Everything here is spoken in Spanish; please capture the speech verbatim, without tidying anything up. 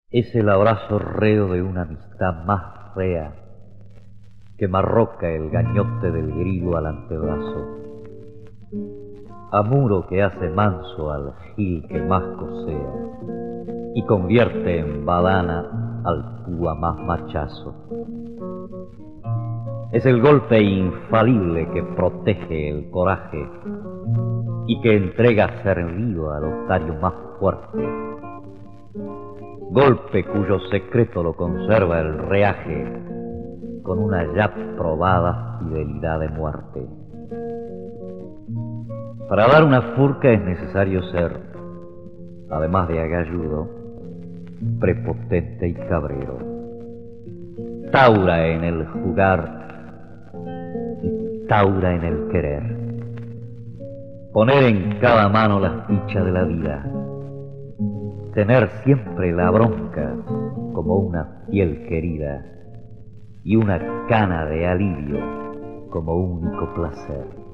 Es el abrazo reo de una amistad más rea que marroca el gañote del grilo al antebrazo. Amuro que hace manso al gil que más cosea y convierte en badana al púa más machazo. Es el golpe infalible que protege el coraje y que entrega servido al otario más fuerte. Golpe cuyo secreto lo conserva el reaje con una ya probada fidelidad de muerte. Para dar una furca es necesario ser, además de agalludo, prepotente y cabrero. Taura en el jugar y taura en el querer. Poner en cada mano las fichas de la vida. Tener siempre la bronca como una piel querida y una cana de alivio como único placer.